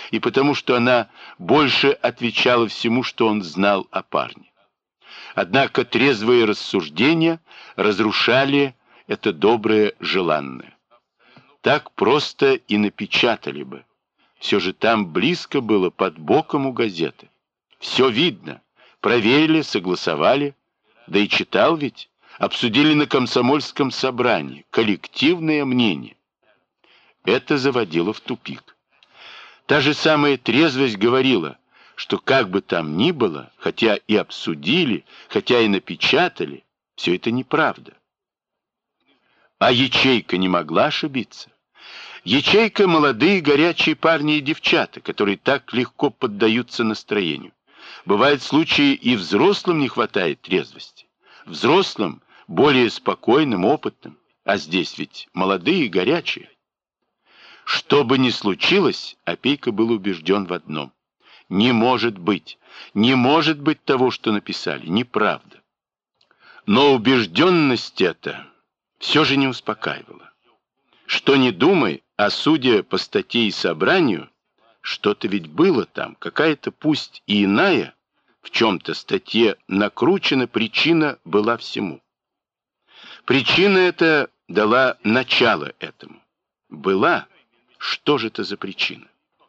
и потому, что она больше отвечала всему, что он знал о парне. Однако трезвые рассуждения разрушали это доброе желанное. Так просто и напечатали бы. Все же там близко было, под боком у газеты. Все видно. Проверили, согласовали. Да и читал ведь. Обсудили на комсомольском собрании. Коллективное мнение. Это заводило в тупик. Та же самая трезвость говорила, что как бы там ни было, хотя и обсудили, хотя и напечатали, все это неправда. А ячейка не могла ошибиться. Ячейка — молодые горячие парни и девчата, которые так легко поддаются настроению. Бывают случаи, и взрослым не хватает трезвости. Взрослым, более спокойным, опытным. А здесь ведь молодые и горячие. Что бы ни случилось, Опейка был убежден в одном. Не может быть того, что написали, неправда. Но убежденность эта все же не успокаивала. Что ни думай, а судя по статье и собранию, что-то ведь было там, какая-то пусть и иная, в чем-то статье накручена причина была всему. Причина эта дала начало этому. Была. Что же это за причина?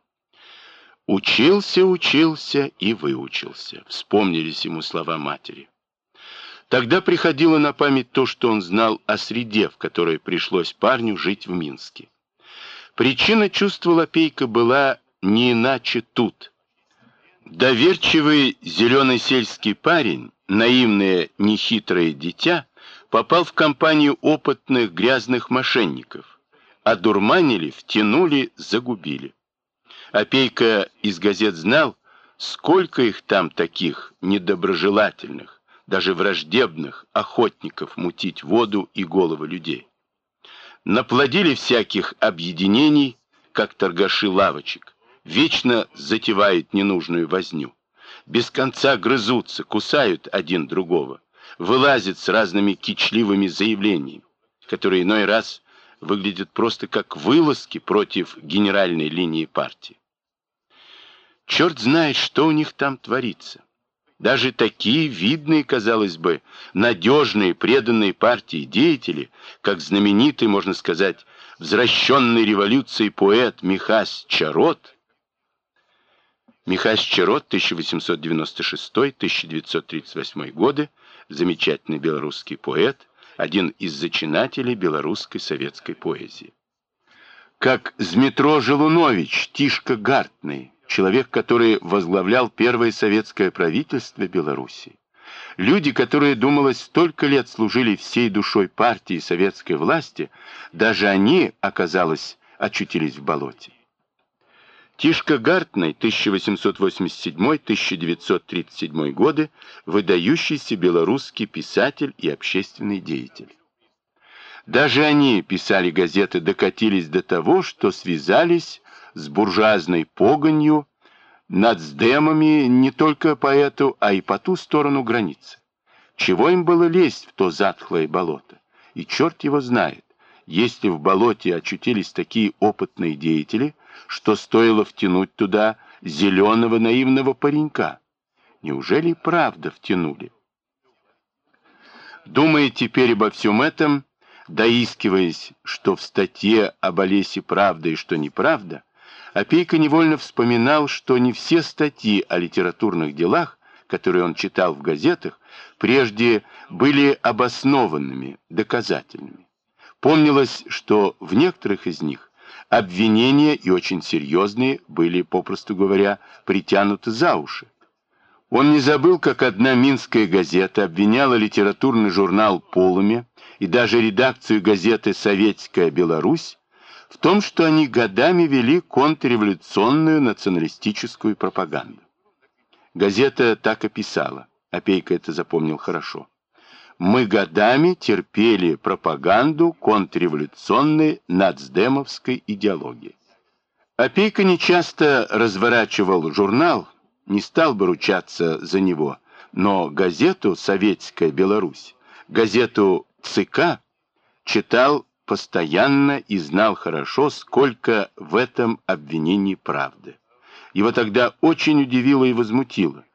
Учился и выучился. Вспомнились ему слова матери. Тогда приходило на память то, что он знал о среде, в которой пришлось парню жить в Минске. Причина, чувствовал Опейка, была не иначе тут. Доверчивый зеленый сельский парень, наивное нехитрое дитя, попал в компанию опытных грязных мошенников. Одурманили, втянули, загубили. Опейка из газет знал, сколько их там таких недоброжелательных, даже враждебных охотников мутить воду и головы людей. Наплодили всяких объединений, как торгаши лавочек, вечно затевают ненужную возню, без конца грызутся, кусают один другого, вылазят с разными кичливыми заявлениями, которые иной раз выглядят просто как вылазки против генеральной линии партии. Черт знает, что у них там творится. Даже такие видные, казалось бы, надежные, преданные партии деятели, как знаменитый, можно сказать, взращенный революцией поэт Михась Чарот. Михась Чарот, 1896-1938 годы, замечательный белорусский поэт, один из зачинателей белорусской советской поэзии. Как Змитро Желунович, Тишка Гартный, человек, который возглавлял первое советское правительство Беларуси. Люди, которые, думалось, столько лет служили всей душой партии и советской власти, даже они, оказалось, очутились в болоте. Тишка Гартный, 1887-1937 годы, выдающийся белорусский писатель и общественный деятель. Даже они, писали газеты, докатились до того, что связались с буржуазной погонью, нацдемами не только по эту, а и по ту сторону границы. Чего им было лезть в то затхлое болото? И черт его знает, если в болоте очутились такие опытные деятели, что стоило втянуть туда зеленого наивного паренька. Неужели правда втянули? Думая теперь обо всем этом, доискиваясь, что в статье об Олесе правда и что неправда, Опейка невольно вспоминал, что не все статьи о литературных делах, которые он читал в газетах, прежде были обоснованными, доказательными. Помнилось, что в некоторых из них обвинения, и очень серьезные, были, попросту говоря, притянуты за уши. Он не забыл, как одна минская газета обвиняла литературный журнал «Полымя» и даже редакцию газеты «Советская Беларусь» в том, что они годами вели контрреволюционную националистическую пропаганду. Газета так и писала, Опейка это запомнил хорошо. «Мы годами терпели пропаганду контрреволюционной нацдемовской идеологии». Опейка нечасто разворачивал журнал, не стал бы ручаться за него, но газету «Советская Беларусь», газету ЦК читал постоянно и знал хорошо, сколько в этом обвинении правды. его тогда очень удивило и возмутило.